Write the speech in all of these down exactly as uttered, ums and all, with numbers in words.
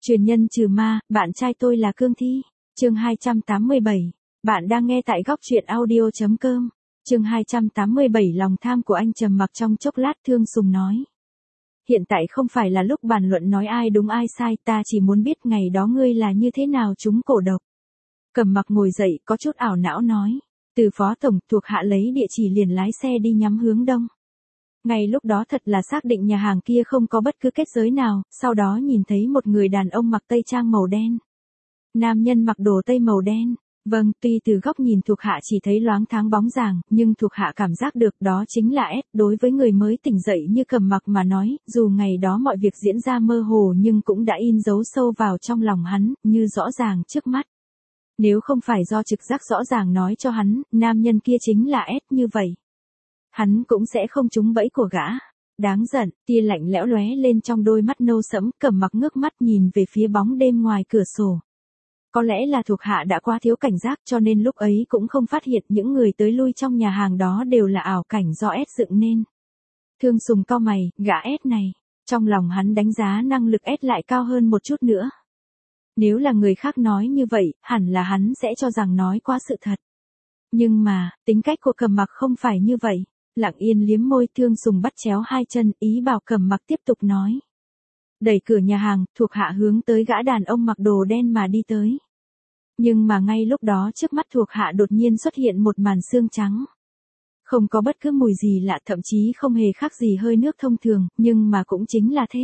Truyền nhân trừ ma, bạn trai tôi là cương thi. Chương hai trăm tám mươi bảy. Bạn đang nghe tại góc truyện audio chấm com. Chương hai trăm tám mươi bảy lòng tham của anh trầm mặc trong chốc lát Thương Sùng nói. Hiện tại không phải là lúc bàn luận nói ai đúng ai sai, ta chỉ muốn biết ngày đó ngươi là như thế nào trúng cổ độc. Cẩm Mặc ngồi dậy có chút ảo não nói. Từ phó tổng thuộc hạ lấy địa chỉ liền lái xe đi nhắm hướng đông. Ngay lúc đó thật là xác định nhà hàng kia không có bất cứ kết giới nào, sau đó nhìn thấy một người đàn ông mặc tây trang màu đen. Nam nhân mặc đồ tây màu đen. Vâng, tuy từ góc nhìn thuộc hạ chỉ thấy loáng thoáng bóng ràng, nhưng thuộc hạ cảm giác được đó chính là S. Đối với người mới tỉnh dậy như Cẩm Mặc mà nói, dù ngày đó mọi việc diễn ra mơ hồ nhưng cũng đã in dấu sâu vào trong lòng hắn, như rõ ràng trước mắt. Nếu không phải do trực giác rõ ràng nói cho hắn, nam nhân kia chính là S như vậy, hắn cũng sẽ không trúng bẫy của gã. Đáng giận, tia lạnh lẽo lóe lên trong đôi mắt nâu sẫm, Cẩm Mặc ngước mắt nhìn về phía bóng đêm ngoài cửa sổ. Có lẽ là thuộc hạ đã quá thiếu cảnh giác cho nên lúc ấy cũng không phát hiện những người tới lui trong nhà hàng đó đều là ảo cảnh do S dựng nên. Thương Sùng cau mày, gã S này, trong lòng hắn đánh giá năng lực S lại cao hơn một chút nữa. Nếu là người khác nói như vậy, hẳn là hắn sẽ cho rằng nói quá sự thật. Nhưng mà, tính cách của Cẩm Mặc không phải như vậy. Lặng yên liếm môi, Thương Sùng bắt chéo hai chân, ý bảo Cẩm Mặc tiếp tục nói. Đẩy cửa nhà hàng, thuộc hạ hướng tới gã đàn ông mặc đồ đen mà đi tới. Nhưng mà ngay lúc đó trước mắt thuộc hạ đột nhiên xuất hiện một màn xương trắng. Không có bất cứ mùi gì lạ, thậm chí không hề khác gì hơi nước thông thường, nhưng mà cũng chính là thế.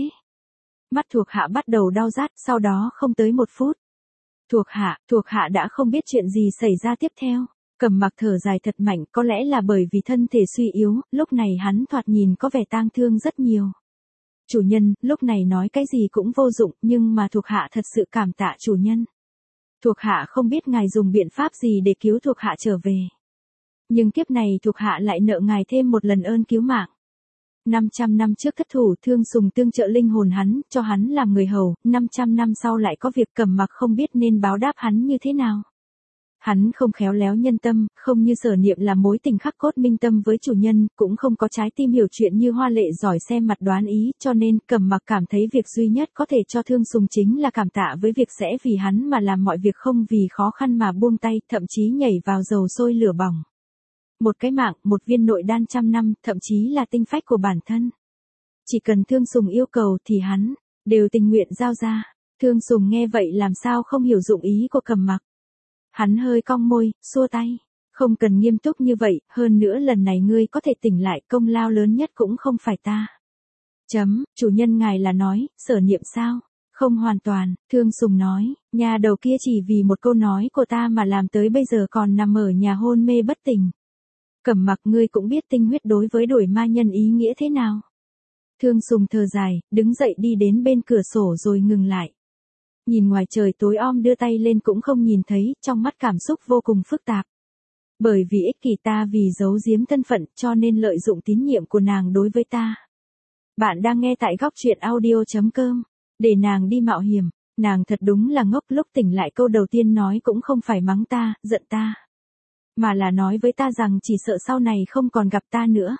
Mắt thuộc hạ bắt đầu đau rát, sau đó không tới một phút. Thuộc hạ, thuộc hạ đã không biết chuyện gì xảy ra tiếp theo. Cẩm Mặc thở dài thật mạnh, có lẽ là bởi vì thân thể suy yếu, lúc này hắn thoạt nhìn có vẻ tang thương rất nhiều. Chủ nhân, lúc này nói cái gì cũng vô dụng, nhưng mà thuộc hạ thật sự cảm tạ chủ nhân. Thuộc hạ không biết ngài dùng biện pháp gì để cứu thuộc hạ trở về. Nhưng kiếp này thuộc hạ lại nợ ngài thêm một lần ơn cứu mạng. năm trăm năm trước thất thủ, Thương Sùng tương trợ linh hồn hắn, cho hắn làm người hầu, năm trăm năm sau lại có việc, Cẩm Mặc không biết nên báo đáp hắn như thế nào. Hắn không khéo léo nhân tâm, không như Sở Niệm là mối tình khắc cốt minh tâm với chủ nhân, cũng không có trái tim hiểu chuyện như Hoa Lệ giỏi xem mặt đoán ý, cho nên Cẩm Mặc cảm thấy việc duy nhất có thể cho Thương Sùng chính là cảm tạ với việc sẽ vì hắn mà làm mọi việc, không vì khó khăn mà buông tay, thậm chí nhảy vào dầu sôi lửa bỏng. Một cái mạng, một viên nội đan trăm năm, thậm chí là tinh phách của bản thân. Chỉ cần Thương Sùng yêu cầu thì hắn đều tình nguyện giao ra. Thương Sùng nghe vậy làm sao không hiểu dụng ý của Cẩm Mặc. Hắn hơi cong môi, xua tay. Không cần nghiêm túc như vậy, hơn nữa lần này ngươi có thể tỉnh lại, công lao lớn nhất cũng không phải ta. Chấm, chủ nhân ngài là nói, Sở Niệm sao? Không hoàn toàn, Thương Sùng nói, nhà đầu kia chỉ vì một câu nói của ta mà làm tới bây giờ còn nằm ở nhà hôn mê bất tỉnh. Cẩm Mặc, ngươi cũng biết tinh huyết đối với đuổi ma nhân ý nghĩa thế nào. Thương Sùng thở dài, đứng dậy đi đến bên cửa sổ rồi ngừng lại. Nhìn ngoài trời tối om, đưa tay lên cũng không nhìn thấy, trong mắt cảm xúc vô cùng phức tạp. Bởi vì ích kỷ, ta vì giấu giếm thân phận cho nên lợi dụng tín nhiệm của nàng đối với ta. Bạn đang nghe tại góc truyện audio chấm com. Để nàng đi mạo hiểm, nàng thật đúng là ngốc, lúc tỉnh lại câu đầu tiên nói cũng không phải mắng ta, giận ta. Mà là nói với ta rằng chỉ sợ sau này không còn gặp ta nữa.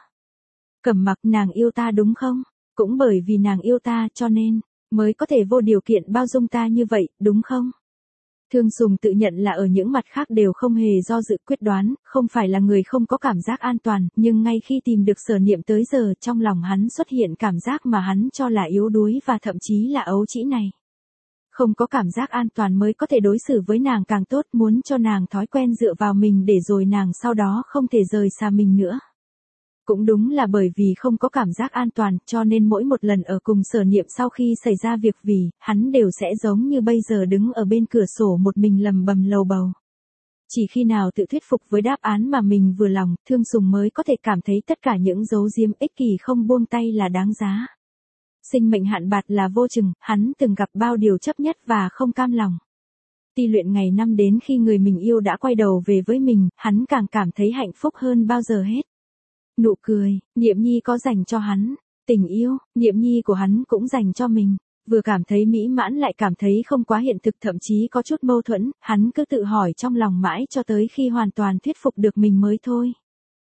Cẩm Mặc, nàng yêu ta đúng không? Cũng bởi vì nàng yêu ta cho nên mới có thể vô điều kiện bao dung ta như vậy, đúng không? Thương Sùng tự nhận là ở những mặt khác đều không hề do dự quyết đoán, không phải là người không có cảm giác an toàn, nhưng ngay khi tìm được Sở Niệm tới giờ, trong lòng hắn xuất hiện cảm giác mà hắn cho là yếu đuối và thậm chí là ấu trĩ này. Không có cảm giác an toàn mới có thể đối xử với nàng càng tốt, muốn cho nàng thói quen dựa vào mình để rồi nàng sau đó không thể rời xa mình nữa. Cũng đúng là bởi vì không có cảm giác an toàn cho nên mỗi một lần ở cùng Sở Niệm sau khi xảy ra việc vì, hắn đều sẽ giống như bây giờ đứng ở bên cửa sổ một mình lầm bầm lầu bầu. Chỉ khi nào tự thuyết phục với đáp án mà mình vừa lòng, Thương Sùng mới có thể cảm thấy tất cả những giấu giếm ích kỷ không buông tay là đáng giá. Sinh mệnh hạn bạc là vô chừng, hắn từng gặp bao điều chấp nhất và không cam lòng. Ti luyện ngày năm đến khi người mình yêu đã quay đầu về với mình, hắn càng cảm thấy hạnh phúc hơn bao giờ hết. Nụ cười, Niệm Nhi có dành cho hắn, tình yêu, Niệm Nhi của hắn cũng dành cho mình, vừa cảm thấy mỹ mãn lại cảm thấy không quá hiện thực, thậm chí có chút mâu thuẫn, hắn cứ tự hỏi trong lòng mãi cho tới khi hoàn toàn thuyết phục được mình mới thôi.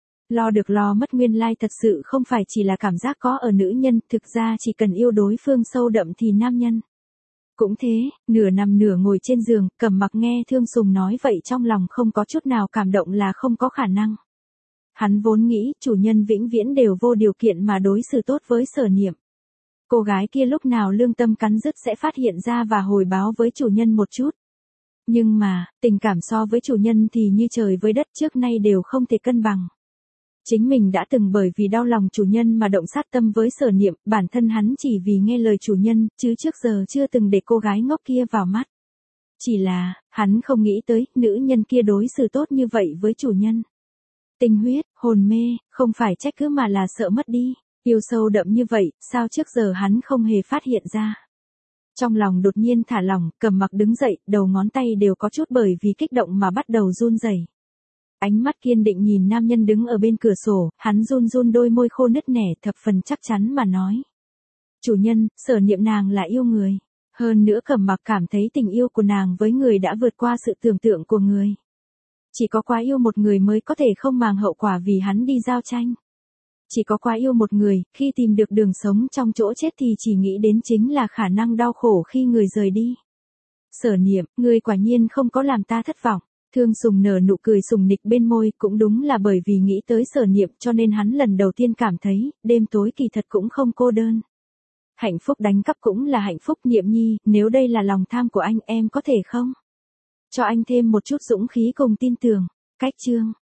Lo được lo mất nguyên lai thật sự không phải chỉ là cảm giác có ở nữ nhân, thực ra chỉ cần yêu đối phương sâu đậm thì nam nhân Cũng thế, nửa nằm nửa ngồi trên giường, Cẩm Mặc nghe Thương Sùng nói vậy trong lòng không có chút nào cảm động là không có khả năng. Hắn vốn nghĩ chủ nhân vĩnh viễn đều vô điều kiện mà đối xử tốt với Sở Niệm. Cô gái kia lúc nào lương tâm cắn rứt sẽ phát hiện ra và hồi báo với chủ nhân một chút. Nhưng mà, tình cảm so với chủ nhân thì như trời với đất, trước nay đều không thể cân bằng. Chính mình đã từng bởi vì đau lòng chủ nhân mà động sát tâm với Sở Niệm, bản thân hắn chỉ vì nghe lời chủ nhân, chứ trước giờ chưa từng để cô gái ngốc kia vào mắt. Chỉ là, hắn không nghĩ tới, nữ nhân kia đối xử tốt như vậy với chủ nhân. Tình huyết, hồn mê, không phải trách cứ mà là sợ mất đi, yêu sâu đậm như vậy, sao trước giờ hắn không hề phát hiện ra. Trong lòng đột nhiên thả lỏng, Cẩm Mặc đứng dậy, đầu ngón tay đều có chút bởi vì kích động mà bắt đầu run rẩy. Ánh mắt kiên định nhìn nam nhân đứng ở bên cửa sổ, hắn run run đôi môi khô nứt nẻ, thập phần chắc chắn mà nói. Chủ nhân, Sở Niệm nàng là yêu người. Hơn nữa Cẩm Mặc cảm thấy tình yêu của nàng với người đã vượt qua sự tưởng tượng của người. Chỉ có quá yêu một người mới có thể không màng hậu quả vì hắn đi giao tranh. Chỉ có quá yêu một người, khi tìm được đường sống trong chỗ chết thì chỉ nghĩ đến chính là khả năng đau khổ khi người rời đi. Sở Niệm, người quả nhiên không có làm ta thất vọng. Thương Sùng nở nụ cười sùng nịch bên môi, cũng đúng là bởi vì nghĩ tới Sở Niệm cho nên hắn lần đầu tiên cảm thấy, đêm tối kỳ thật cũng không cô đơn. Hạnh phúc đánh cắp cũng là hạnh phúc. Niệm nhi, nếu đây là lòng tham của anh, em có thể không? Cho anh thêm một chút dũng khí cùng tin tưởng. Cách chương